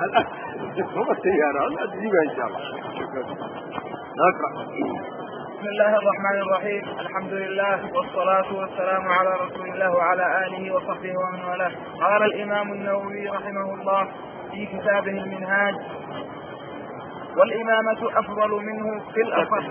هو السيارة تجيبها إن شاء الله. نقرأ. بسم الله الرحمن الرحيم. الحمد لله والصلاة والسلام على رسول الله وعلى آله وصحبه ومن والاه. قال الإمام النووي رحمه الله في كتابه المنهاج: والإمامة أفضل منه في الأصح.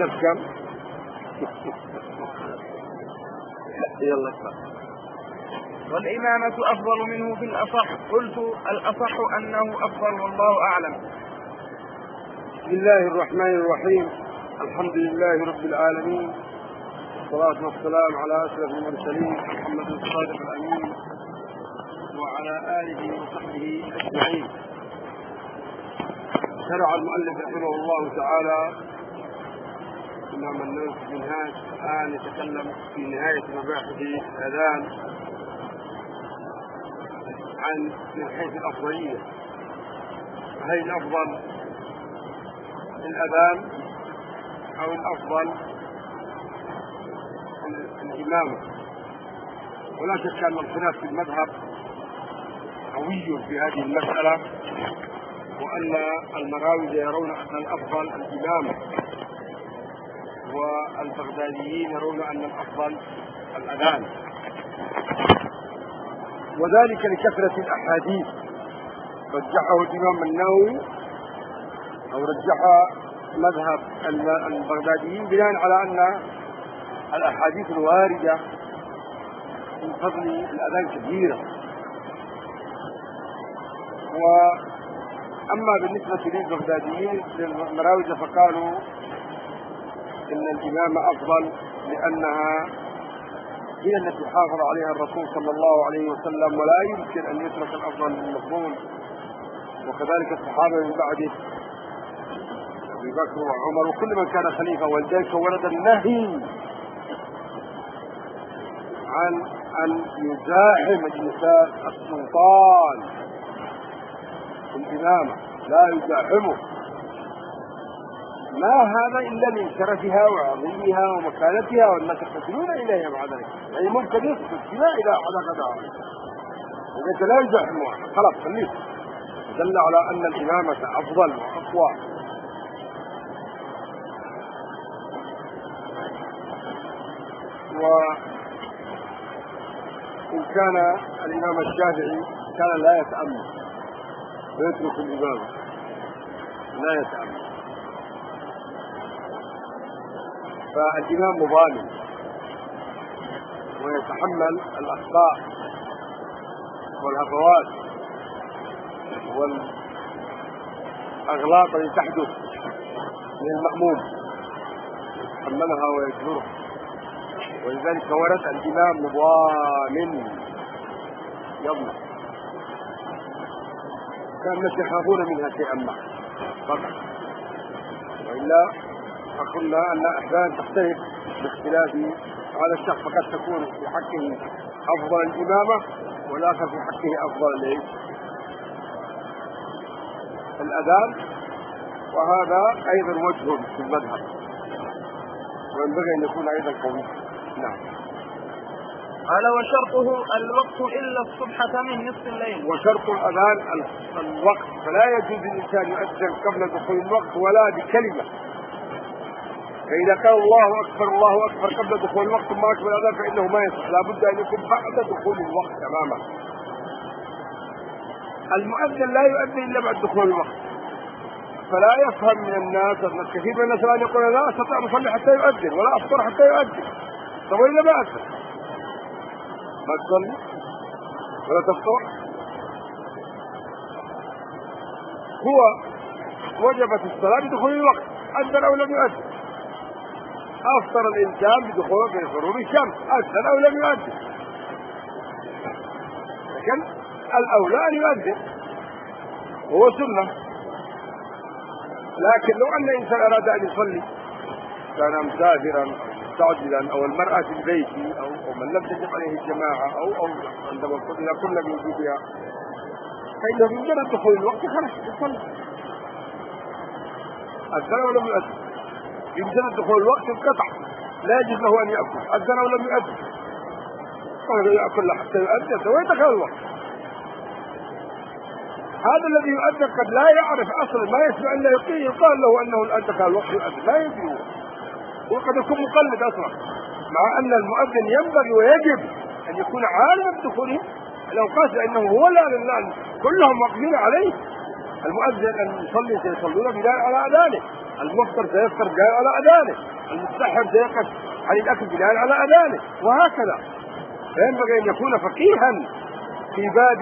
يلا اقرأ. والإمامة أفضل منه في الأصح. قلت: الأصح أنه أفضل والله أعلم. بسم الله الرحمن الرحيم. الحمد لله رب العالمين، والصلاة والسلام على أشرف المرسلين محمد الصادق الأمين وعلى آله وصحبه أجمعين. شرع المؤلف رحمه الله تعالى إمام النووي في المنهاج الآن يتكلم في نهاية مباحث الأذان عن من حيث الأفضلية، هل الأفضل الأذان أو الأفضل الإمامة. ولا شك أن الخلاف في المذهب قوي في هذه المسألة، وأن المراوزة يرون أن الأفضل الإمامة، والبغداديين يرون أن الأفضل الأذان، وذلك لكثرة الأحاديث رجحه الإمام النووي أو رجح مذهب البغداديين بناء على أن الأحاديث الواردة من فضل الأذان كثيرة. وأما بالنسبة للبغداديين للمراوزة فقالوا إن الإمامة أفضل لأنها هي التي حافظ عليها الرسول صلى الله عليه وسلم، ولا يمكن أن يترك الأفضل للمفضول. وكذلك الصحابة من بعده أبي بكر وعمر وكل من كان خليفة، ولذلك ورد النهي عن أن يزاحم الإنسان السلطان في الإمامة، لا يزاحمه. ما هذا إلا من شرفها وعظيمها ومكانتها، والناس يقتلون إليها مع ذلك، يعني ممكن يسكت فيها إذا حدث وإذا لا يزاحمها خلاص خليه. دل على أن الإمامة أفضل وأقوى. وإن كان الإمام الشافعي كان لا يتأمل ويترك الإمامة، لا يتأمل، فالإمام مظالم ويتحمل الأخطاء والهفوات والأغلاط التي تحدث من المأموم، يتحملها ويجبرها. ولذلك ورد الإمام مظالم يظلم، كان الناس يخافون منها شيئا ما فقط، وإلا قلنا أن أحيانا تختلف باختلاف هذا الشخص، فقد تكون في حقه أفضل الإمامة والآخر في حقه أفضل الأذان. وهذا أيضا وجه في المذهب، وينبغي أن يكون أيضا قوي. نعم. قال: وشرطه الوقت إلا الصبحة من نصف الليل. وشرط الأذان الوقت، فلا يجوز الإنسان يؤذن قبل دخول الوقت ولا بكلمة. فإذا قال الله أكبر الله أكبر قبل دخول الوقت ما أكبر الأذان فإنه ما يصح، لا بد أن يكون بعد دخول الوقت تماما. المؤذن لا يؤذن إلا بعد دخول الوقت، فلا يفهم من الناس كثير من الناس الآن يقول لا أستطيع أن أصلي حتى يؤذن ولا أفطر حتى يؤذن. طب وإذا ما أذن ما تصلي ولا تفطر؟ هو وجبت الصلاة بدخول الوقت، أذن أو لم يؤذن. أفطر الإنسان بدخول غروب الشمس، أذن أو لم يؤذن، لكن الأولى أن يؤذن وهو سنة. لكن لو أن الإنسان أراد أن يصلي، كان مسافرا أو مستعجلا أو المرأة في البيت أو من لم تجب عليه الجماعة أو عندما قلنا كل بوجودها، فإنه بمجرد دخول الوقت خرج يصلي، أذن أو لم يؤذن. بمجرد دخول الوقت انقطع، لا يجوز له أن يأكل، أذن أو لم يؤذن، ولا يأكل حتى يؤذن ويدخل الوقت. هذا الذي يؤذن قد لا يعرف اصلا، ما يسمع الا يقال له انه الان دخل الوقت يؤذن، لا يدري وقد يكون مقلد اصلا، مع ان المؤذن ينبغي ويجب ان يكون عالما بدخوله الاوقات، لانه هو الان كلهم واقفين عليه. المؤذن ان يصلي سيصلون بناء على اذانه، المفطر سيفطر بناء على اذانه، المتسحر سيقف عن الاكل بناء على اذانه، وهكذا. فينبغي ان يكون فقيها في باب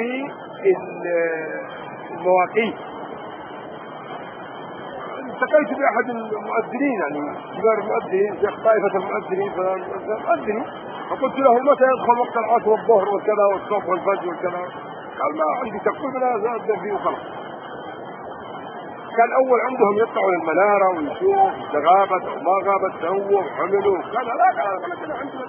المواقيت. التقيت باحد المؤذنين، يعني كبار المؤذنين، شيخ طائفه المؤذنين، فمؤذن، فقلت له متى يدخل وقت العصر والظهر والكذا والصبح والفجر والكذا؟ قال ما عندي تقويم، انا اذن فيه وخلاص. كان اول عندهم يطلعوا للمناره ويشوف اذا غابت او ما غابت، سووا وحملوا وكذا. لا قال عندنا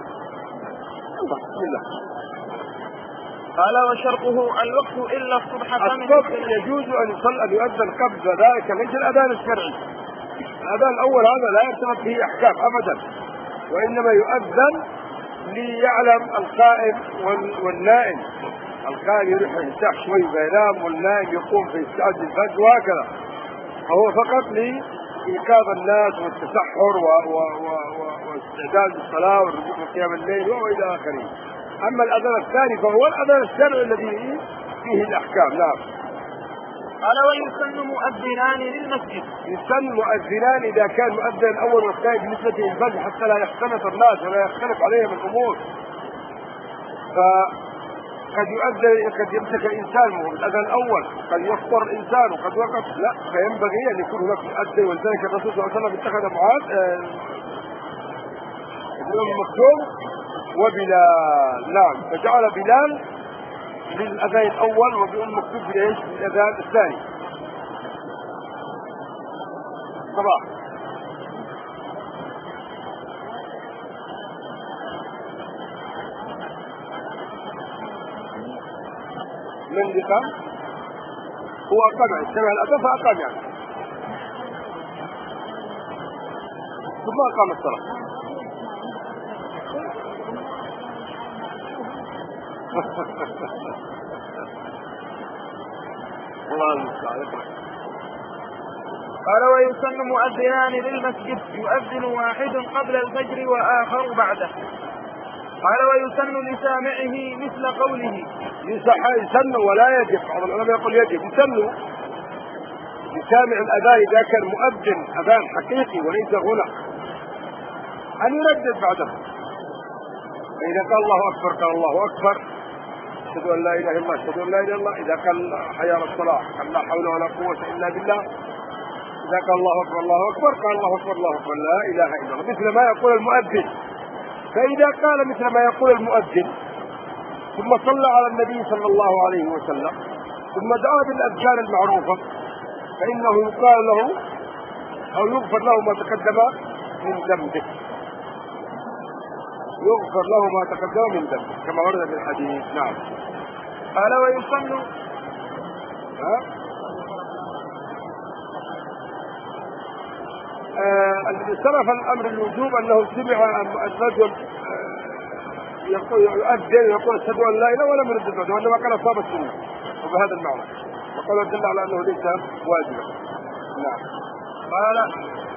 بسم الله. قال وشرطه الوقت الا الصبح. الصبح يجوز ان يصلى ان يؤذن قبل ذلك، ليس الاذان الشرعي. الاذان الاول هذا لا يرتبط به احكام ابدا، وانما يؤذن ليعلم القائم والنائم. القائم يروح يرتاح شوي فينام، والنائم يقوم فيستعد للفجر وهكذا. فهو فقط لإيقاظ الناس والتسحر واستعداد للصلاة والرجوع من قيام الليل والى آخره. أما الأذان الثاني فهو الأذان الشرعي الذي فيه الأحكام. نعم. قال ويسن مؤذنان للمسجد. يسن مؤذنان إذا كان مؤذن الأول والثاني بالنسبة للفجر حتى لا يختلط الناس ولا يختلف عليهم الأمور. قد يؤذن، قد يمسك الإنسان وهو الأذان الأول، قد يفطر الإنسان وقد وقف، لا، فينبغي أن يكون هناك مؤذن. ولذلك الرسول صلى الله عليه وسلم اتخذ معاذ ابن أم مكتوم وبلال، نعم، فجعل بلال للأذان الأول وابن أم مكتوم للأذان الثاني صباح. من اللي قام؟ هو أقام، سمع الأذان فأقام يعني، ثم أقام الصلاة. الله المستعان. قال ويسن مؤذنان للمسجد، يؤذن واحد قبل الفجر وآخر بعده. قال ويسن لسامعه مثل قوله. يسن ولا يجب، بعض العلماء يقول يجب. يسن لسامع الأذان إذا كان مؤذن أذان حقيقي وليس غنى أن يردد بعده، فإذا قال الله أكبر قال الله أكبر، أشهد أن لا إله إلا الله، أشهد أن لا إله إلا الله. إذا قال حي على الصلاة قال لا حول ولا قوة إلا بالله. إذا قال الله أكبر الله أكبر قال الله أكبر الله أكبر لا إله إلا الله، مثل ما يقول المؤذن. فإذا قال مثل ما يقول المؤذن ثم صلى على النبي صلى الله عليه وسلم ثم دعا بالأذكار المعروفة فإنه يقال له أو يغفر له ما تقدم من ذنبه، يغفر له ما تقدم من ذنبه كما ورد في الحديث. نعم. قال ويصلوا الذي صرف الأمر الوجوب أنه سمع الرجل يؤذن ويقول أشهد أن لا إله ولم يرد بعده، وإنما قال أصاب السنة وبهذا المعنى، وقال دل على أنه ليس واجبا. نعم. قال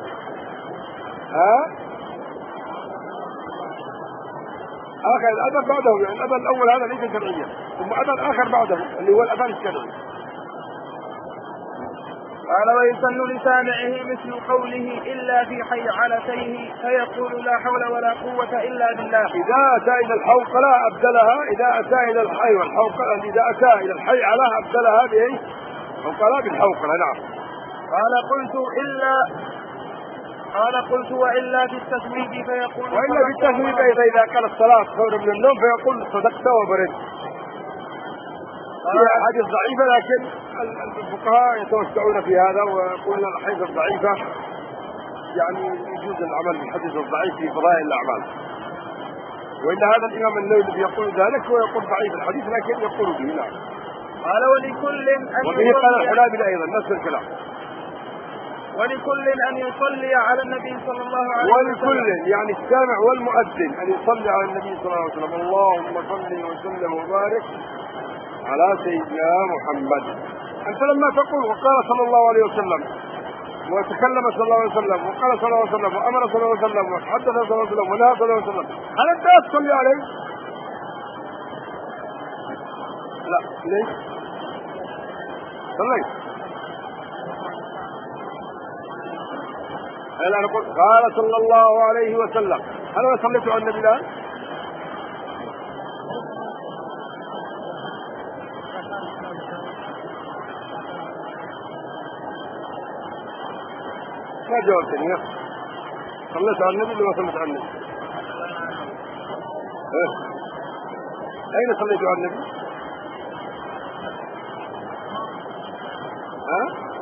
آخر الأذان بعده، يعني الأذان الأول هذا ليس شرعيا، ثم أذان آخر بعده اللي هو الأذان الشرعي. قال ويسن لسامعه مثل قوله إلا في حي علتيه فيقول لا حول ولا قوة إلا بالله. إذا أتى إلى الحوقلة أبدلها، إذا أتى إلى الحي والحوقلة، إذا أتى إلى الحي علىها أبدلها بإيه؟ حوقلة بالحوقلة. نعم. قال قلت وإلا في التثويب فيقول، وإلا في التثويب أيضا إذا قال الصلاة خير من النوم فيقول صدقت وبرد. هي حديث ضعيفة، لكن الفقهاء يتوسعون في هذا ويقولون الحديث الضعيفة يعني يجوز العمل بالحديث الضعيف في فضائل الأعمال. وإن هذا الإمام النووي الذي يقول ذلك هو يقول ضعيف الحديث لكن يقول به. نعم. قال ولكل أن وبه قال الحنابلة أيضا نفس الكلام. ولكل أن يصلي على النبي صلى الله عليه وسلم. ولكل يعني السامع والمؤذن أن يصلي على النبي صلى الله عليه وسلم. اللهم صل وسلم وبارك على سيدنا محمد. أنت لما تقول وقال صلى الله عليه وسلم وتكلم صلى الله عليه وسلم وقال صلى الله عليه وسلم وأمر صلى الله عليه وسلم وحدث صلى الله عليه وسلم ونهى صلى الله عليه وسلم، هل أنت تصلي عليه؟ لا. ليش؟ صليت. أنا أقول قال صلى الله عليه وسلم، هل أنا صليت على النبي الآن؟ ما جاوبتني. صليت على النبي ولا ما صليت على النبي؟ أين صليت على النبي؟ ها؟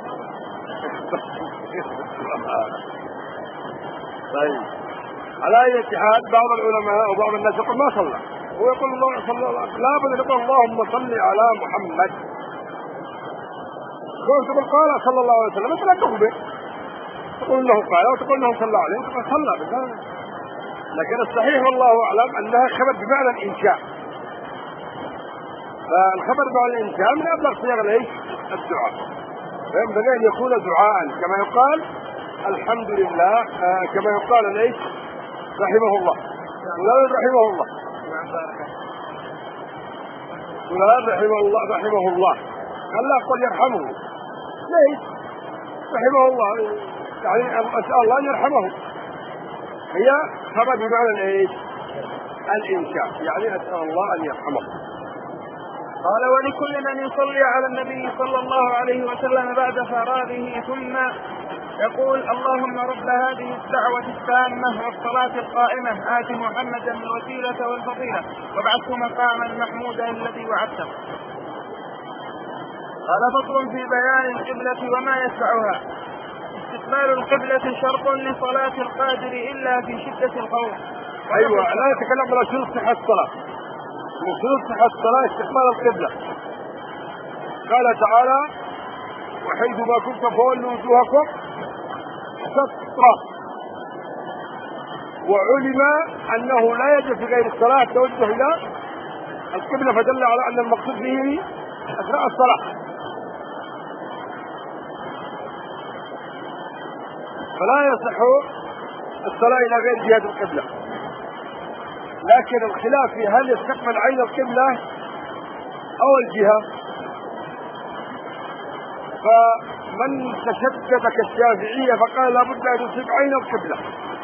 طيب، على أي حال بعض العلماء وبعض الناس يقول ما صلى، هو يقول الله صلى الله عليه وسلم، لا بد يقول اللهم صل على محمد. تقول قال صلى الله عليه وسلم، انت لا تخبر، تقول انه قال وتقول انه صلى عليه، تقول صلى بالله. لكن الصحيح والله اعلم انها خبر بمعنى الانشاء، فالخبر بمعنى الانشاء من ابلغ صيغ الايش؟ الدعاء، فينبغي ان يكون دعاء كما يقال الحمد لله، كما يقال الايش؟ رحمه الله. فلان رحمه الله، فلان رحمه الله، رحمه الله، الله قل يرحمه. ليش؟ رحمه الله يعني اسال الله ان يرحمه، هي خبر بمعنى الايش؟ الانشاء، يعني اسال الله ان يرحمه. قال ولكل من يصلي على النبي صلى الله عليه وسلم بعد فراغه ثم يقول اللهم رب هذه الدعوة التامة والصلاة القائمة آت محمدا الوسيلة والفضيلة وابعثه مقاما محمودا الذي وعدته. قال فصل في بيان القبلة وما يتبعها. استقبال القبلة شرط لصلاة القادر إلا في شدة الخوف. أيوة، لا يتكلم على شروط صحة الصلاة. من شروط صحة الصلاة استقبال القبلة. قال تعالى وحيثما كنتم فولوا وجوهكم شطرة، وعلم أنه لا يجب في غير الصلاة التوجه إلى القبلة، فدل على أن المقصود به أثناء الصلاة، فلا يصح الصلاة إلى غير جهة القبلة. لكن الخلاف في هل يستقبل عين القبلة أو الجهة، فمن تشدد كالشافعية فقال لابد أن يصيب عين القبلة،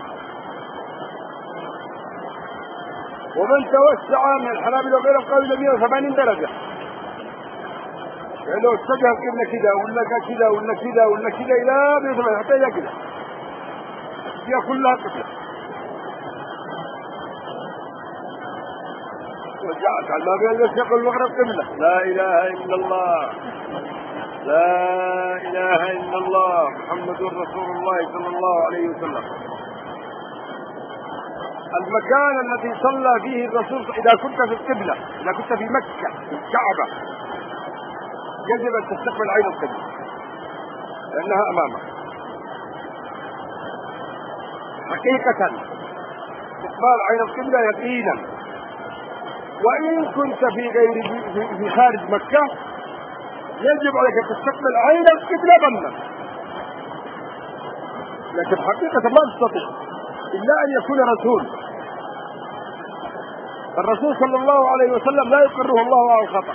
ومن توسع من الحنابلة وغيرهم قالوا 180 درجة، يعني لو اتجه القبلة كذا ولا كذا ولا كذا ولا كذا إلى 180 حتى إلى كذا هي كلها قبلة. وجاءت على ما بين المشرق والمغرب قبلة. لا إله إلا الله، لا إله إلا الله محمد رسول الله صلى الله عليه وسلم. المكان الذي صلى فيه الرسول، إذا كنت في القبلة، إذا كنت في مكة في الكعبة، يجب أن تستقبل عين القبلة لأنها أمامك حقيقة، استقبال عين القبلة يقينا. وإن كنت في خارج مكة يجب عليك أن تستقبل عين القبلة ظنا، لكن حقيقة ما تستطيع إلا أن يكون رسول. الرسول صلى الله عليه وسلم لا يقره الله على الخطأ،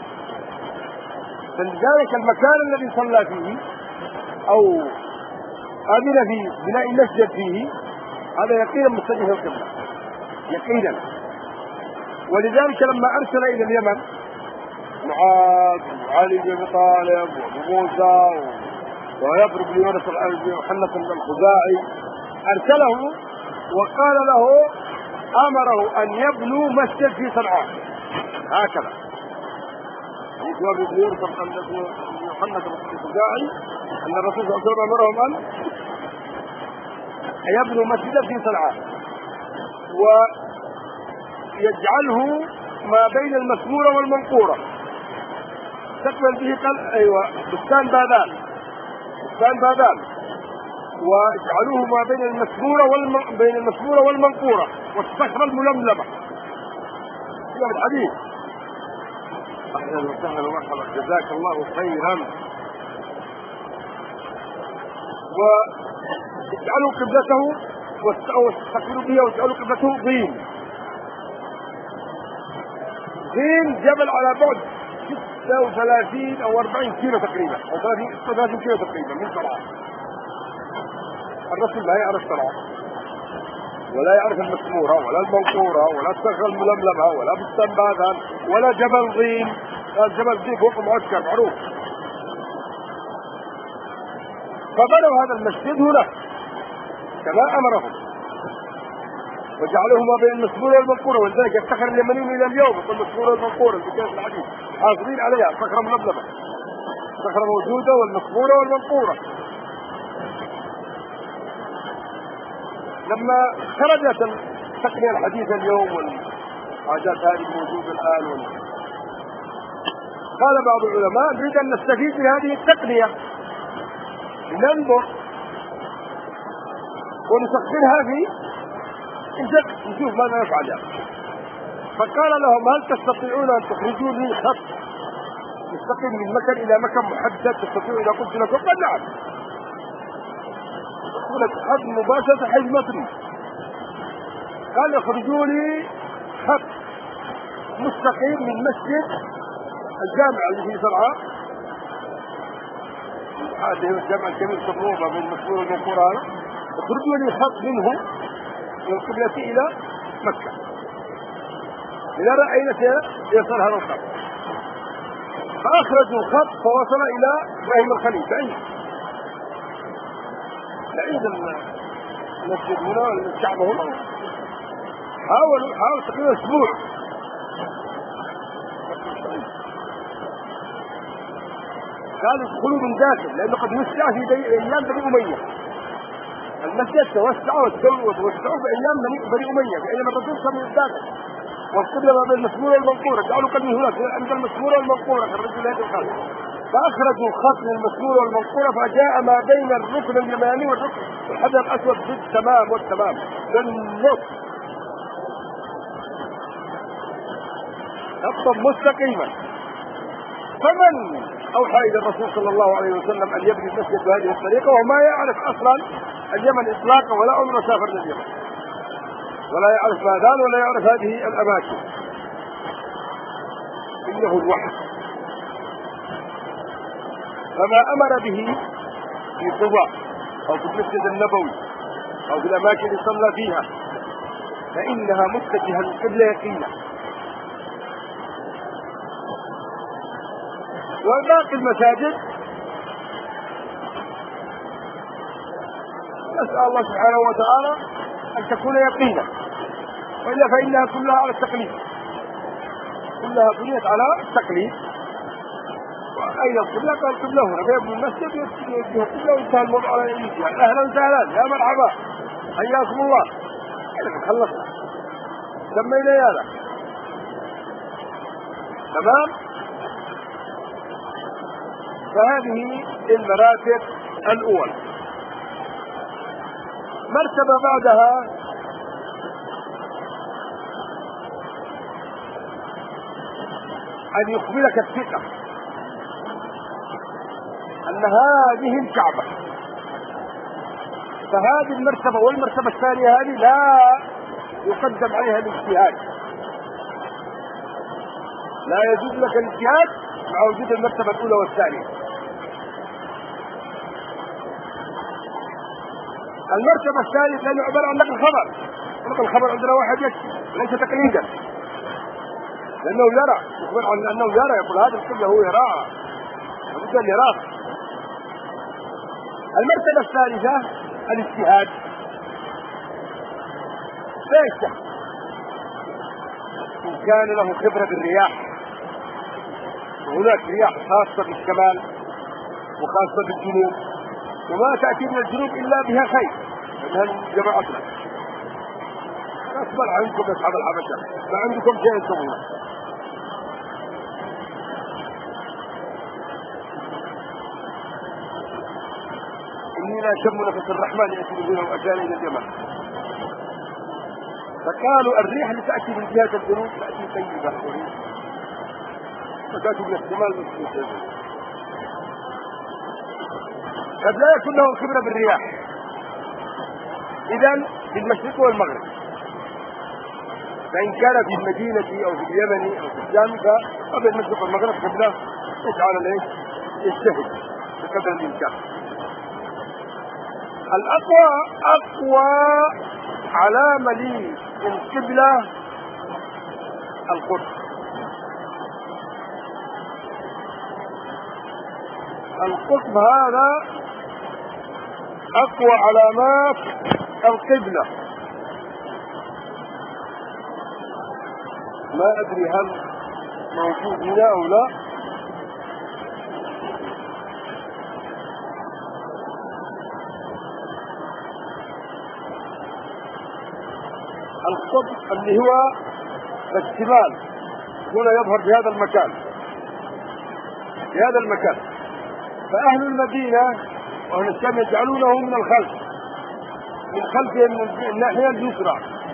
فلذلك المكان الذي صلى فيه أو آمن في بناء المسجد فيه هذا يقينا متجه القبلة يقينا. ولذلك لما أرسل إلى اليمن معاذ وعلي بن أبي طالب وموسى ويضرب بن يونس وحنة الخزاعي، أرسله وقال له أمره أن يبنوا مسجد في صنعاء، هكذا يقول بن يونس وحنة الخزاعي أن الرسول صلى الله عليه وسلم أمرهم أن يبنوا مسجدا في صنعاء ويجعله ما بين المسمورة والمنقورة، تقبل به بستان بابان، واجعلوه ما بين المسمورة والمنقورة والصخرة الململمة. في الحديث أهلا وسهلا ومرحبا، جزاك الله خيرا. واجعلوا قبلته واستقبلوا بها واجعلوا قبلته ضين. ضين جبل على بعد 36 أو 40 كيلو تقريبا، أو 36 كيلو تقريبا من صنعاء. الرسول لا يعرف صنعاء ولا يعرف المسمورة ولا المنقورة ولا الصخرة الململمة ولا بستان باذان ولا جبل ضين. جبل ضين فوق معسكر معروف. فبنوا هذا المسجد هنا كما أمرهم، وجعلوه ما بين المسمورة والمنقورة، ولذلك يفتخر اليمنيين إلى اليوم بالمسمورة والمنقورة في كتاب الحديث، حافظين عليها، صخرة ململمة، صخرة موجودة والمسمورة والمنقورة. لما خرجت التقنية الحديثة اليوم والحاجات هذه الموجودة الآن، قال بعض العلماء نريد أن نستفيد بهذه التقنية لننظر ونسخرها في الجد نشوف ماذا نفعل يعني. فقال لهم هل تستطيعون أن تخرجوا لي خط يستقيم من مكان إلى مكان محدد؟ تستطيعون؟ إذا قلت لكم قال نعم. قلت خط مباشرة حيث ما تريد. قال اخرجوا لي خط مستقيم من مسجد الجامع اللي في صنعاء، هذا الجامع الكبير صبروبة من مسؤول المنقورة، اخرجوا لي خط منه من القبلة إلى مكة لنرى أين سيصل هذا الخط. فأخرجوا خط فوصل إلى إبراهيم الخليل بعيد المسجد هنا والكعبة هنا. حاولوا تقريبا أسبوع. قالوا ادخلوا من داخل لأنه قد وسع في أيام بني أمية. المسجد توسع وتوسعوا في أيام بني أمية، في أيام الرسول صلى الله عليه وسلم. والقبلة ما بين المسمورة والمنقورة، جعلوا قبل هناك عند المسمورة والمنقورة خرجوا هذه الخط. فأخرجوا خط من المسمورة والمنقورة فجاء ما بين الركن اليماني والركن الحجر الأسود بالتمام والتمام بالنص، خطا مستقيما. فمن أوحى إلى الرسول صلى الله عليه وسلم أن يبني المسجد بهذه الطريقة وما يعرف أصلا اليمن إطلاقا ولا عمره سافر لليمن ولا يعرف باذان ولا يعرف هذه الأماكن؟ إنه الوحي. فما أمر به في قباء أو في المسجد النبوي أو في الأماكن اللي صلى فيها فإنها متجهة القبلة يقينا. وباقي المساجد نسأل الله سبحانه وتعالى أن تكون يقينا، وإلا فإنها كلها على التقليد، كلها بنيت على التقليد. وأين القبلة؟ قال القبلة هنا، فيبني المسجد يوجه القبلة وانتهى الموضوع على الإنجيل. أهلا وسهلا يا مرحبا حياكم الله. خلصنا سمينا يالا تمام. فهذه المراتب الأولى. مرتبة بعدها أن يخبرك الثقة أن هذه الكعبة. فهذه المرتبة والمرتبة الثانية هذه لا يقدم عليها الاجتهاد، لا يجوز لك الاجتهاد مع وجود المرتبة الأولى والثانية. المرتبة الثالثة لأنه عبارة عن نقل خبر. نقل الخبر عندنا واحد يكفي ليس تقليدا، لأنه يرى، يخبر عن أنه يرى، يقول هذا القبلة هو يراها، لابد أن يراه. المرتبة الثالثة الاجتهاد. ليش؟ إن كان له خبرة بالرياح، وهناك رياح خاصة بالشمال وخاصة بالجنوب، وما تأتي من الجنوب إلا بها خير، لأنها جماعتنا. أصبر عندكم أصحاب الحبشة، ما عندكم شيء تسوونه. إني لا شم نفس الرحمن يأتي بنا وأتاني إلى اليمن. فقالوا الريح اللي تأتي من جهة الجنوب تأتي طيبة مكاتب الاحتمال قد لا يكون له خبرة بالرياح. إذن في المشرق والمغرب، فإن كان في المدينة أو في اليمن أو في الشام فقبل المشرق والمغرب قبله يجعل ليش يجتهد بقدر الإمكان. أقوى علامة لي القبلة القطب. القطب هذا أقوى علامات القبلة. ما أدري هل موجود هنا أو لا. القطب اللي هو الشمال هنا يظهر في هذا المكان، في هذا المكان. فأهل المدينة وأهل الشام يجعلونه من الخلف، من خلفهم من الناحية اليسرى،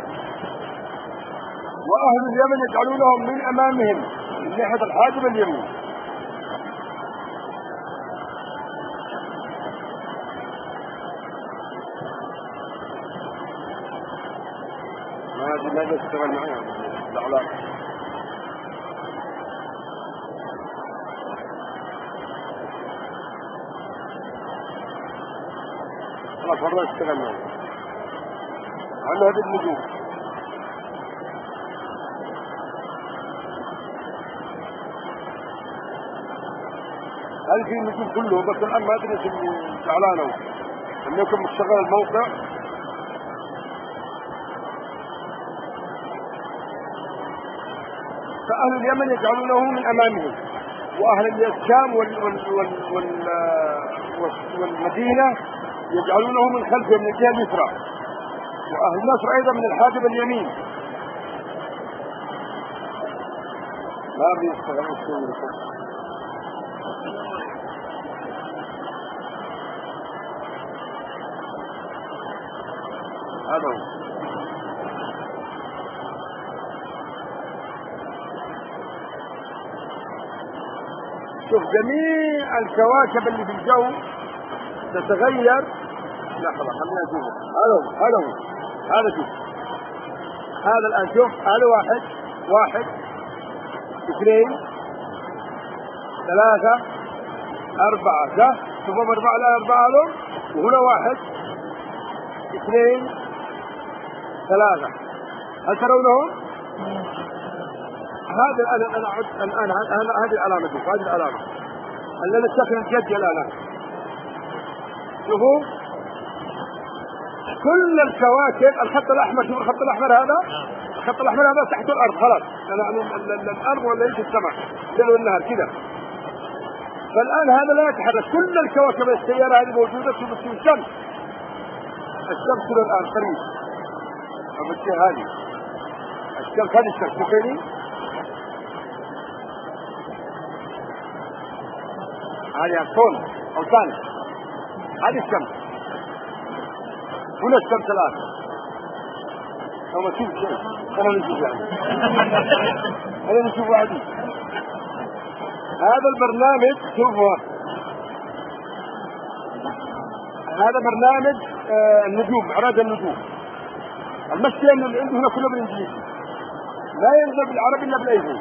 وأهل اليمن يجعلونهم من أمامهم من ناحية الحاجب اليمين. ما يشتغل معي العلاقة. خلاص والله يشتغل معي على هذه النجوم. هل في النجوم كله؟ بس الآن ما أدري اللي زعلانه أن يكون مشتغل الموقع. فأهل اليمن يجعلونه من أمامهم، وأهل الشام والمدينة يجعلونه من خلفهم من الجهة اليسرى، وأهل مصر أيضا من الحاجب اليمين. ما بيشتغل هذا هو. شوف جميع الكواكب اللي في الجو تتغير. لحظة خلينا نشوف. هذا شوف، هذا الآن شوف، هذا واحد اثنين ثلاثة أربعة، ده شوفوا أربعة، لا أربعة لهم، وهنا واحد اثنين ثلاثة. هل ترونهم؟ هذا الآن هذه العلامة، شوف هذه العلامة اللي نتخذ الجدي الآن. شوفوا كل الكواكب. الخط الأحمر، شوفوا الخط الأحمر هذا، الخط الأحمر هذا تحت الأرض خلاص، يعني الأرض ولا يجي السماء الليل والنهار كذا. فالآن هذا لا يتحرك. كل الكواكب السيارة هذه موجودة. شوفوا الشمس الآن قريب، هذه الشمس، هذه الشمس شوفيني، هذه الصول أو ثاني، هذه الشمس، هنا الشمس الآن. أو ما تشوف شيء، أنا نشوف يعني أنا نشوف واحد. هذا البرنامج شوفوا، هذا برنامج النجوم، معراج النجوم. المشكلة إنه اللي عنده هنا كله بالإنجليزي، لا ينزل بالعربي إلا بالأيفون.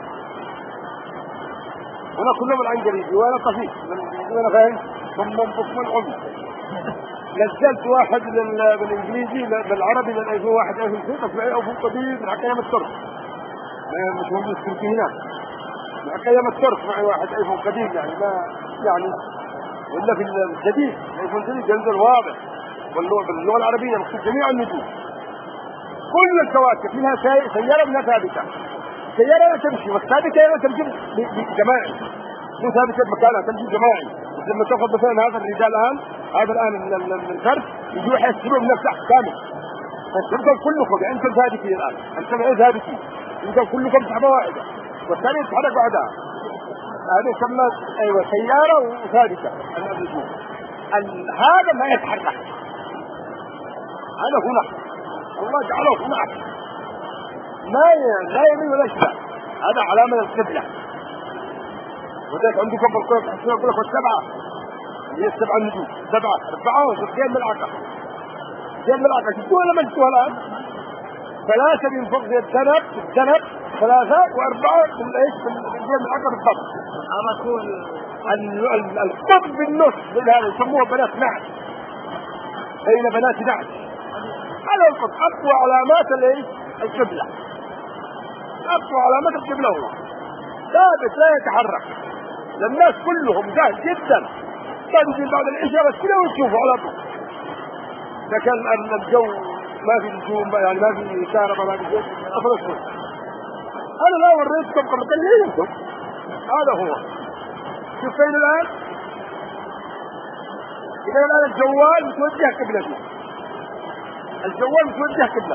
هنا كله بالإنجليزي وأنا طفيف بالإنجليزي وأنا فاهم ثم بكم العمي. نزلت واحد بالإنجليزي بالعربي للأيفون، واحد أيفون فوق معي أيفون قديم من أيام الترك، مش موجود تركي هناك، من أيام الترك معي واحد أيفون قديم، يعني ما يعني ولا في الجديد أيفون جديد ينزل واضح باللغة العربية مكتوب جميع النجوم. كل الكواكب منها سيارة منها ثابتة، سيارة لا تمشي، والثابتة لا تمشي جماعي، مو ثابتة بمكانها، تمشي جماعي. لما تاخذ مثلا هذا الرجال هذا الآن من الفرد يجوا يحسبوا من تحت كامل، فانتم كلكم يعني انتم ثابتين الآن، انتم ايه ثابتين، انتم كلكم سحبة واحدة والثاني يتحرك بعدها. هذا يسمى ايوه سيارة وثابتة. النجوم هذا ما يتحرك، هذا هنا الله جعله هنا، لا يمين ولا شمال. هذا علامة القبلة. وذلك عندكم بالقرآن تحسنوا يقول لك السبعة هي السبعة النجوم 7 4 وزين ملعقة زين ملعقة شفتوها ولا ما شفتوها الآن؟ 3 من فوق زي الذنب 3 و4 من ايش من زين ملعقة بالضبط. هذا هو القطب بالنص هذا يسموه بنات نعش بين بنات نعش. هذا القطب أقوى علامات الايش؟ القبلة. أقوى علامات القبلة هو ثابت لا يتحرك للناس كلهم جاهز جدا. تنزل بعد العشاء بس كلهم يشوفوا على طول. لكن الجو ما في نجوم يعني ما في كهرباء ما في شيء أفضل. أنا لا وريتكم قبل كلمتكم هذا هو. شوف فين الآن؟ إذا الآن الجوال متوجه قبلته. الجوال متوجه قبله.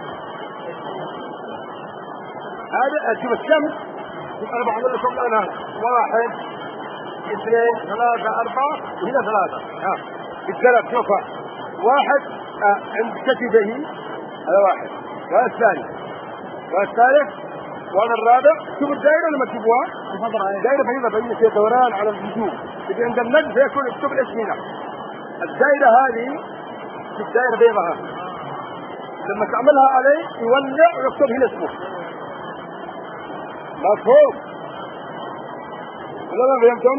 هذا شوف الشمس. أنا بعمل لكم الآن 1 2 3 4 وهنا 3 بالثلاث. شوف 1 عند كتفه هذا 1 وهذا الثاني والثالث وهذا الرابع. شوف الدائرة لما تشوفوها دائرة بيضاء بين فيها دوران على النجوم. إذا عند النجم فيكون الكتب الأسمنة. الدائرة هذه شوف دائرة بيضاء لما تعملها عليه يولع ويكتب هنا اسمه. مفهوم ولا ما فهمتم؟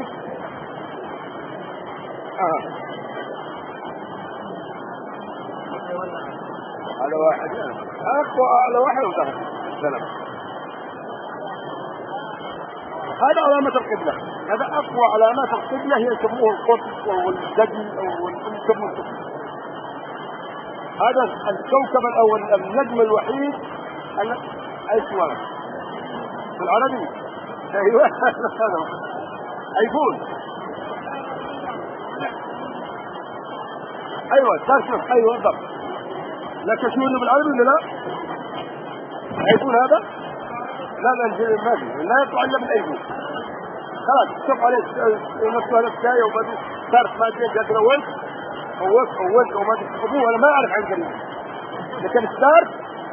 على 1 أقوى على 1 ودخل سلام. هذا علامة القبلة. هذا أقوى علامات القبلة هي يسموه القطب أو الدجل أو يسموه القطب. هذا الكوكب الأول النجم الوحيد أيوة في العربي. أيوة أيفون. أيوة تشوف أيوة بالضبط. لا تشوفونه بالعربي ولا لا؟ أيفون هذا؟ لا ما في لا يطلع إلا بالأيفون. خلاص شوف عليه نفسه هذا الشاي وبعدين صارت ما تجي قدر أول وما تحبوه ولا ما أعرف عن قريب. لكن ستارت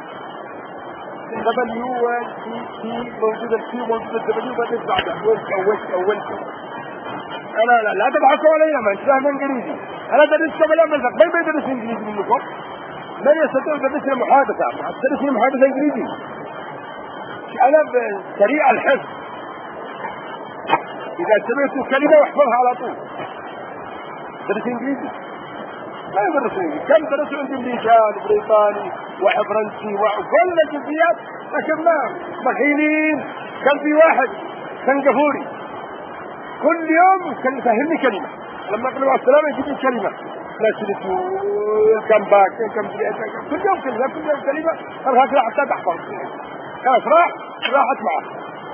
دبليو تي موجود التي موجود الدبليو بعدين بعد أول أنا لا تبحثوا علينا ما انتبه من انجليزي. أنا درست كلام ملك ما يدرس انجليزي منكم. من يستطيع يدرسني محادثة درسني محادثة انجليزي. أنا سريع الحفظ. إذا سمعت كلمة واحفظها على طول. درس انجليزي ما يدرس انجليزي. كم درسوا عند امريكان وبريطاني وفرنسي وكل الجنسيات لكن ما مخيلين. كان في واحد سنغافوري كل يوم كان يفهمني كلمة. لما أقول له السلام يجيب لي كلمة لا سلسو كم باك كم كل يوم كلمة هكذا حتى تحفظ. خلاص راحت معه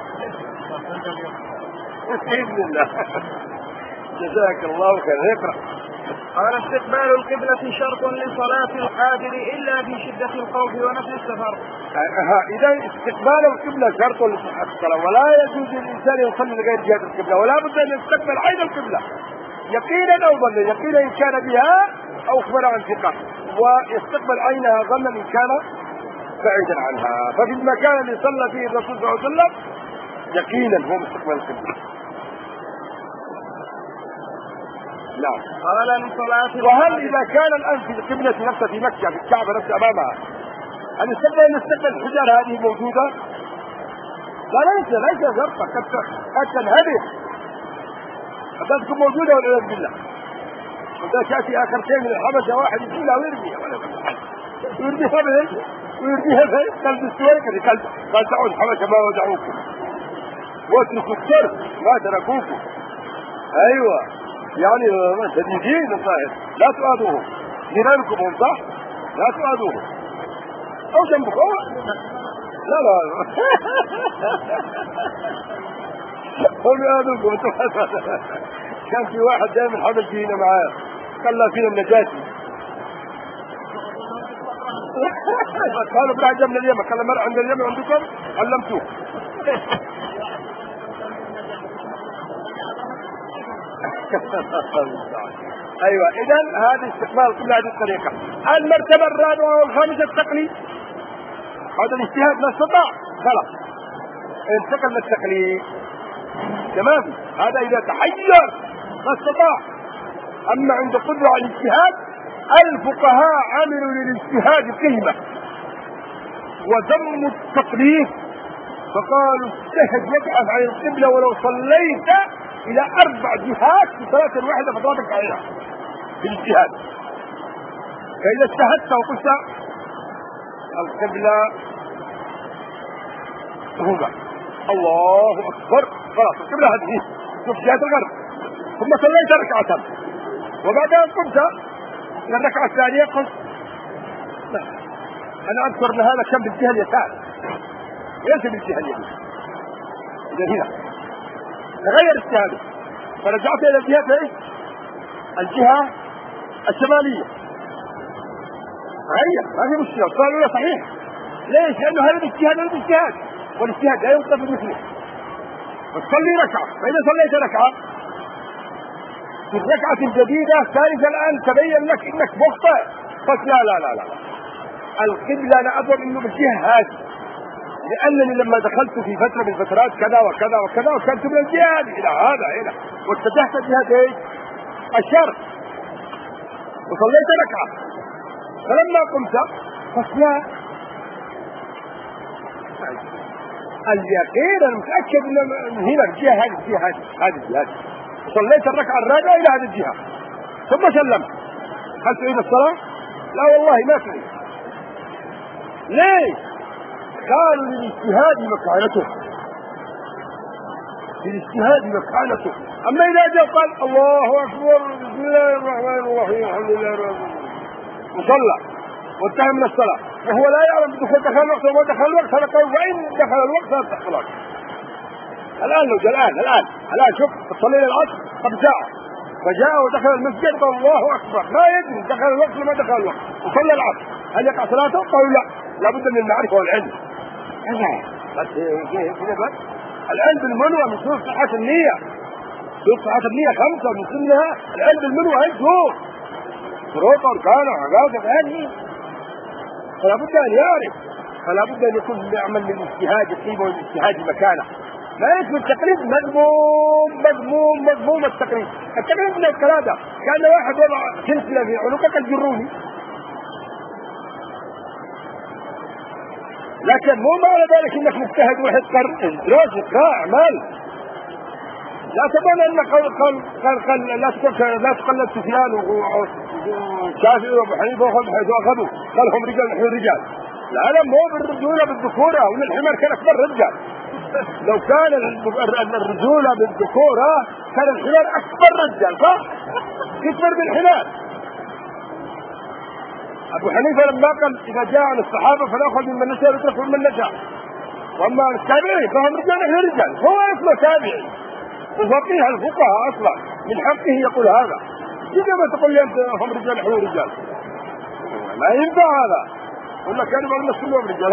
بإذن الله. جزاك الله خير. اقرأ. قال استقبال القبلة شرط لصلاة الحاضر إلا في شدة الخوف ونفي السفر. إذا استقبال القبلة شرط لصحة الصلاة ولا يجوز للإنسان يصلي لغير جهة القبلة ولا بد أن يستقبل عين القبلة يقينا أو ظنا. يقينا إن كان بها أو أخبر عن ثقة ويستقبل عينها ظنا إن كان بعيدا عنها. ففي المكان اللي صلى فيه الرسول صلى الله عليه وسلم يقينا هو مستقبل القبلة. نعم. قال لصلاة. وهل إذا كان الآن في القبلة نفسها في مكة في الكعبة نفسها أمامها أن نستقبل الحجار هذه موجودة؟ لا ليس شرطا قد تنهدم قد تكون موجودة والعياذ بالله. وإذا تأتي آخر شيء من الحبشة واحد يشيلها ويرميها ويرميها في قلب السويق قال تعود الحبشة ما ودعوكم واتركوا الترك ما تركوكم. أيوة يعني شديدين الظاهر لا تؤذوهم. جيرانكم هم صح؟ لا تؤذوهم أو جنبكم. لا هم يؤذوكم. كان في واحد دائما حبل فينا معاه قال لا فينا النجاتي قالوا بلا جنب اليمن قال مرة عند اليمن عندكم علمتوه. ايوه اذا هذا استقبال كل هذه الطريقه. المرتبه الرابعه والخامسه التقليد. هذا الاجتهاد ما استطاع خلاص انتقل للتقليد. تمام. هذا إذا تحير ما استطاع. أما عند قدرة على الاجتهاد، الفقهاء عملوا للاجتهاد قيمة وذموا التقليد، فقالوا اجتهد وابحث عن القبلة ولو صليت إلى 4 جهات في صلاة واحدة فصلاتك صحيحة بالاجتهاد. فإذا اجتهدت وقلت القبلة هنا الله أكبر، خلاص القبلة هذه شوف جهة الغرب، ثم صليت ركعة وبعدها قمت إلى الركعة الثانية قلت لا أنا أذكر أن هذا كان بالجهة اليسار ليس بالجهة اليمين. إذا هنا تغير اجتهاده فرجعت إلى الجهة الشمالية. غير ما في مشكلة، قالوا له صحيح. ليش؟ لأنه هذا الاجتهاد والاجتهاد والاجتهاد لا ينقض بمثله. فتصلي ركعة، فإذا صليت ركعة في الركعة الجديدة الثالثة الآن تبين لك إنك مخطئ، قلت لا لا لا لا القبلة أنا أظن إنه بالجهة هذه، لأنني لما دخلت في فترة من الفترات كذا وكذا وكذا وكنت من الجهة إلى هذا هنا واتجهت جهة إيش؟ الشرق وصليت ركعة. فلما قمت قلت لا اليقين أنا متأكد إن هنا الجهة هذه الجهة هذه صليت الركعة الرابعة إلى هذه الجهة ثم سلمت. هل تعيد الصلاة؟ لا والله ما تعيد. ليه؟ قالوا للاجتهاد مكانته، للاجتهاد مكانته. أما إذا جاء قال الله أكبر بسم الله الرحمن الرحيم الحمد لله رب العالمين وصلى وانتهى من الصلاة وهو لا يعلم دخل الوقت وما دخل الوقت، هذا قول وإن دخل الوقت لا تدخل الوقت. الآن لو جاء الآن شوف تصلي العصر قبل ساعة فجاء ودخل المسجد قال الله أكبر ما يدري دخل الوقت وما دخل الوقت وصلى العصر، هل يقع صلاته؟ قالوا لا، لابد من المعرفة والعلم. العلم بالمنوى من شروط صحة النية، شروط صحة النية 5 من ضمنها العلم بالمنوى. هي شروط أركان وعقائد هذه، فلا بد أن يعرف، فلا بد أن يكون يعمل من الاجتهاد القيمة والاجتهاد المكانة. لا يكون التقليد مذموم التقليد من الثلاثة. كان واحد وضع سلسلة في عنقك الجروني، لكن مو معنى ذلك انك مجتهد واحد دراسة اعمال. لا تظن ان لا تقلد سفيان وشافعي وابو حنيفه حيث اخذوا قال هم رجال نحن رجال. لا مو بالرجوله بالذكوره، وان الحمار كان اكبر رجال. لو كان الرجوله بالذكوره كان الحمار اكبر رجال، صح؟ يكبر بالحمار. أبو حنيفة لما قال إذا جاء عن الصحابة فنأخذ ممن نشاء ونترك ممن نشاء، وأما التابعين فهم رجال نحن رجال. هو اسمه تابعي وفقيه الفقهاء أصلا من حقه يقول هذا. إذا ما تقول لي أنت هم رجال نحن رجال ما ينفع هذا، ولا كان الناس كلهم رجال.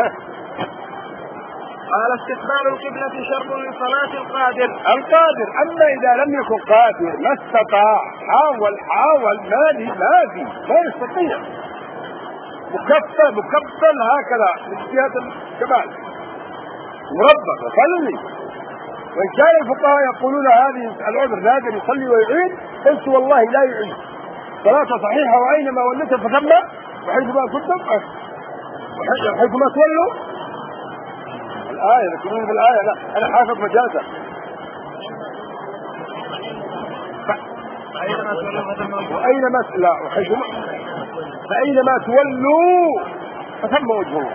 قال استقبال القبلة شرط لصلاة القادر. أما إذا لم يكن قادر ما استطاع حاول ما يستطيع مكفل هكذا من جهة الكمال مربع وصلي. وإن كان الفقهاء يقولون هذه العذر نادر يصلي ويعيد، قلت والله لا يعيد، صلاة صحيحة وأينما وليت فثم وحيثما كنتم وحيثما تولوا. الآية يقولون بالآية لا أنا حافظ مجازا. وأينما لا وحيثما فأينما تولوا فثم وجه الله.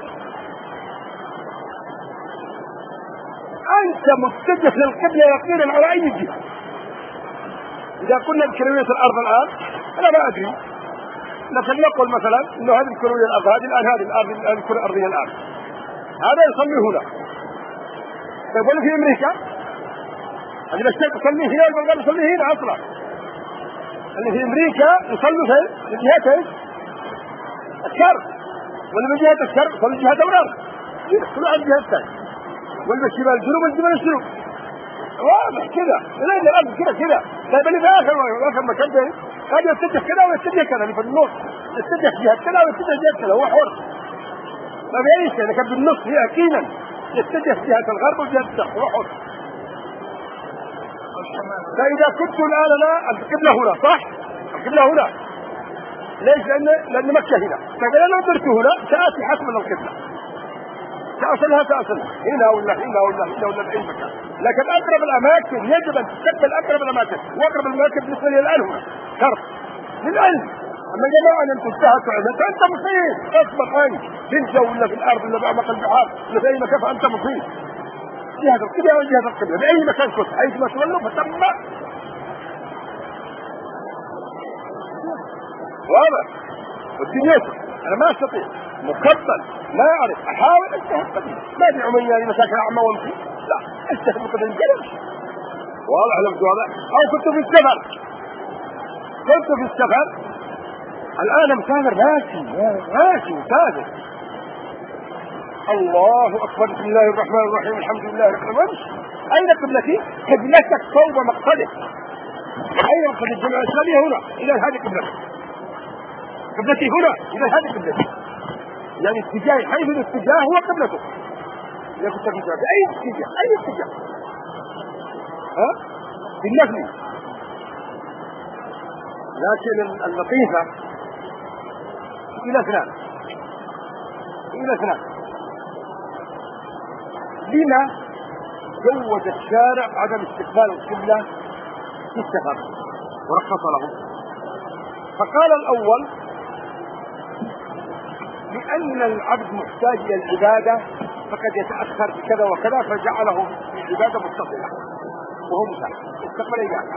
أنت متجه للقبلة يقينا على أي جهة. إذا قلنا بكروية الأرض الآن أنا ما أدري، لكن نقول مثلا إنه هذه الكروية الأرض هذه الآن هذه الأرض الكرة الأرضية الآن هذا يصلي هنا. يقول في أمريكا اللي بشترك يصلي هنا والبلغار يصلي هنا أصلا. اللي في أمريكا يصلوا في جهتين الشرق، واللي من جهة الشرق يصلي جهة الغرب، كل عن جهة الثانية، واللي بالشمال الجنوب والجبل الشروق. واضح كذا لأن الأرض كذا. طيب اللي في آخر مكان ده قد يتجه كذا ويتجه كذا، اللي في النص يتجه جهة كذا ويتجه جهة كذا، هو حر ما بيعيش. يعني كان بالنص يقينا يتجه جهة الغرب وجهة الشرق، هو حر. فإذا كنت الآن أنا القبلة هنا صح؟ القبلة هنا ليش؟ لأن مكة هنا، فإذا لو درت هنا سآتي حتما القبلة، سأصلها هنا ولا بأي مكان، لكن أقرب الأماكن يجب أن تستقبل أقرب الأماكن، وأقرب الأماكن بالنسبة لي الآن هنا شرط للعلم. أما يا جماعة أن تنتهك فأنت مصيب أصبح أنت في الجو ولا في الأرض ولا بأعماق البحار ولا في أي مكان، فأنت مصيب. جهة القبلة وجهة القبلة بأي مكان كنت حيثما تولوا فتم واضح. والدنيا أنا ما أستطيع مقبل ما أعرف أحاول أجتهد قبل ما أدعو من يعني مساكن أعمى وامشي، لا أجتهد قبل الجلس. واضح لك واضح. أو كنت في السفر الآن مسافر ماشي مسافر. الله أكبر، بسم الله الرحمن الرحيم، الحمد لله رب العالمين. أين قبلتي؟ قبلتك صوب مقصدك. أين مقصد الجماعة الإسلامية؟ هنا، إذا هذه قبلتي هنا، إذا هذه قبلتي، يعني اتجاهي حيث الاتجاه هو قبلته. إذا كنت في جهة أي اتجاه بالنفل. لكن اللطيفة إلى اثنان لما جوز الشارع عدم استقبال القبلة في السفر ورخص له. فقال الأول لأن العبد محتاج إلى العبادة فقد يتأخر بكذا وكذا، فجعله في العبادة متصلة وهو مسافر استقبل إياها.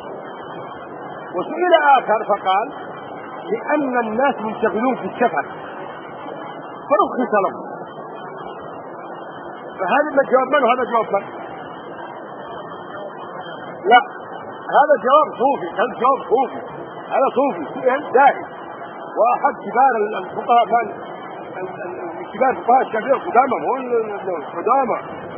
وسئل آخر فقال لأن الناس منشغلون في السفر فرخص لهم. فهذا الجواب من وهذا جواب من؟ لا، هذا جواب صوفي، هذا صوفي سئل داهي، واحد كبار الفقهاء من كبار فقهاء الشافعية القدامى، هو القدامى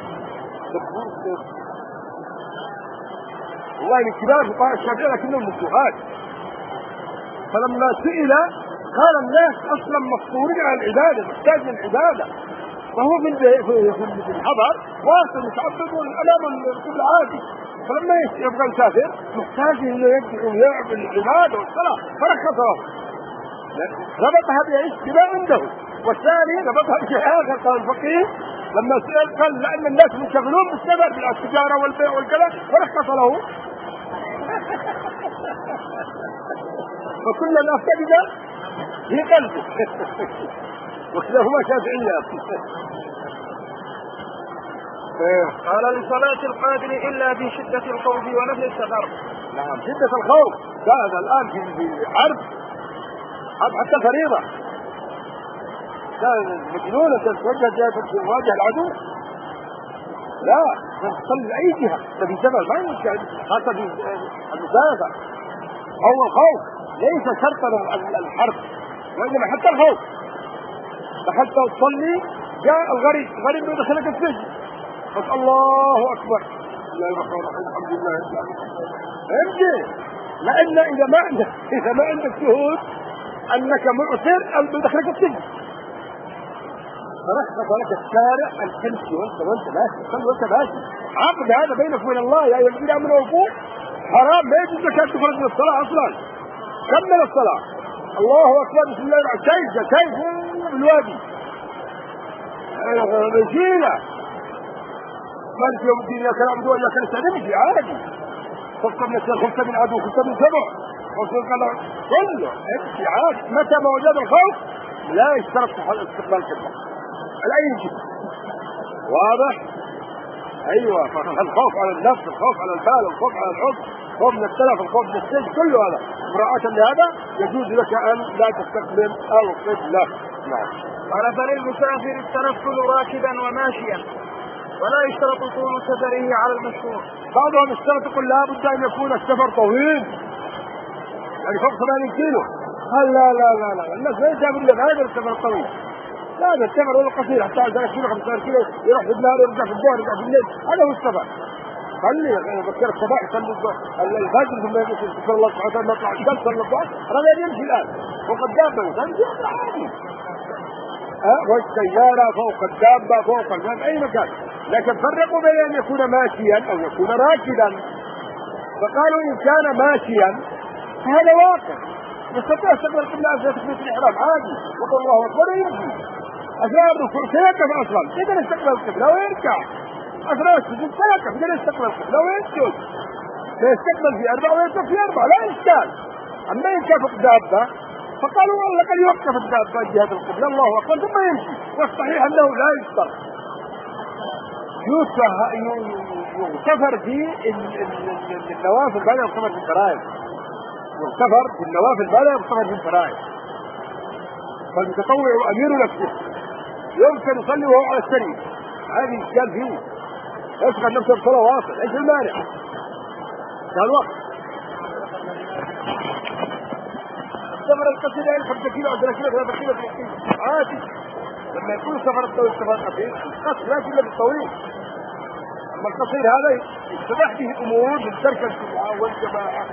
والله من كبار فقهاء الشافعية لكنهم مفتوحات. فلما سئل قال الناس اصلا مفطورين على العباده، محتاج للعباده، فهو في الحضر واصل متعبد والامام الكل عادي، فلما يبغى يسافر محتاج انه يعمل العباده والصلاه فرخص له. ربطها بايش؟ بما عنده. والثاني ربطها بشيء اخر. قال الفقيه لما سئل قال لان الناس منشغلون بالسفر بالتجاره والبيع والكلام فرخص له. فكل الأفكار في قلبه وكلاهما شافعيات. قال لصلاة القادر إلا في شدة الخوف ونفل السفر. نعم، شدة الخوف هذا الآن في حرب حتى فريضة، كان مجنونة تواجه العدو، لا تصلي أي جهة في سفر ما يمكن، حتى في المسافة أو الخوف ليس شرطا الحرب، وإنما حتى الخوف. فحتى تصلي جاء الغريب يدخلك السجن، قلت الله أكبر بسم الله الرحمن الرحيم الحمد لله امشي، لأن إذا ما عندك شهود أنك معسر أو يدخلك السجن. فرخص لك الشارع أن تمشي وأنت ماشي. عقد هذا بينك وبين الله، يا أيها الذين آمنوا اوفوا، حرام ما يجوز لك أن تخرج من الصلاة أصلا. كمل الصلاة، الله أكبر بسم الله الرحمن الرحيم، كيف بالوادي رجيلة مالك يوم الدين يا كلام دول لكن استعلمش عادي. خفت من السير، خفت من عدو، خفت من سبع، خفت من قدر كله امشي عادي. متى ما وجد الخوف لا يشترط استقبال القبلة الأي شيء. واضح؟ أيوة. الخوف على النفس، الخوف على المال، الخوف على الحب، الخوف من التلف، الخوف من السجن، كله هذا مراعاة لهذا يجوز لك أن لا تستقبل القبلة. نعم. قال فللمسافر التنفل راكبا وماشيا ولا يشترط طول سفره على المشهور. بعضهم يشترط يقول لا بد أن يكون السفر طويل يعني فوق 80 كيلو. قال لا الناس ما يجابوا إلا هذا السفر الطويل، لا هذا السفر هو القصير حتى 10 كيلو 15 كيلو يروح في النهار يرجع في الظهر يرجع في الليل، هذا هو السفر. خلي بكر الصباح يصلي الفجر ثم يذكر الله سبحانه وتعالى يطلع الشمس صلى الظهر، هذا يمشي الآن فوق الدابة عادي. والسيارة فوق الدابة فوق الجبل أي مكان، لكن فرقوا بين أن يكون ماشيا أو يكون راكبا. فقالوا إن كان ماشيا فهذا واقع يستطيع استقبال القبلة في تكبيرة الإحرام عادي يقول الله أكبر ويمشي أثناء الركوع سيقف أصلا يقدر يستقبل القبلة ويركع أثناء السجود سيقف يقدر يستقبل القبلة ويسجد فيستقبل في 4 ويركع في 4 لا إشكال. أما إن كفق دابة فقالوا والله قد يوقف الدابة جهة القبلة الله أكبر ثم يمشي والصحيح أنه لا يشترط يغتفر في النوافل بعد يغتفر في الفرائض يغتفر في النوافل بعد يغتفر في الفرائض. فالمتطوع أمير نفسه يمكن يصلي وهو على السرير هذه إشكال فيه يشغل نفسه بصلاة واصل ايش المانع؟ ده الوقت السفر القصير يعني 5 كيلو او 3 كيلو 3 كيلو عادي. لما يكون السفر الطويل السفر القصير القصر لا كله بالطويل. اما القصير هذا يتضح فيه امور من ترك الجمعه والجماعه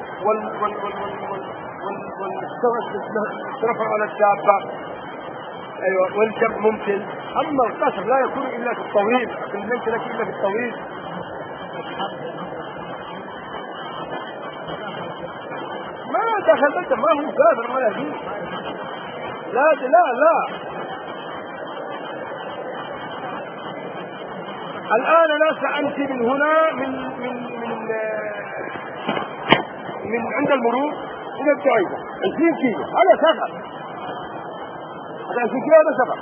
والسفر على الدابه ايوه والجمع ممكن. اما القصر لا يكون الا في الطويل ليس لك الا في الطويل. ما دخل انت ما هو كافر ولا شيء لا الان انا سأمشي من هنا من عند المرور الى الدعيبه 20 كيلو هذا سفر هذا 20 كيلو هذا سفر.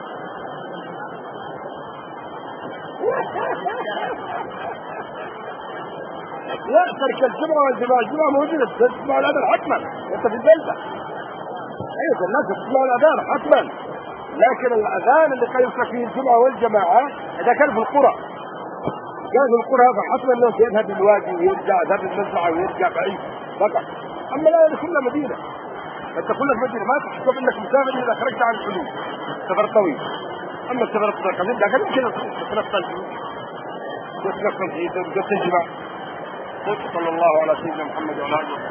لا ترك الجمعة والجماعة الجمعة موجودة تسمع الأذان حتما أنت في البلدة أيوة الناس تسمع الأذان حتما لكن الأذان اللي قيل فيه الجمعة والجماعة إذا كان في القرى كان في القرى فحتما الناس يذهب للوادي ويرجع يذهب للمزرعة ويرجع بعيد فقط. أما لا كلها مدينة أنت كلها مدينة ما تحسب إنك مسافر إذا خرجت عن الحدود سفر طويل. أما السفر القصير ده كان يمكن تتنقل فيه وتنقل فيه وتجمع. صلى الله على سيدنا محمد وعلى اله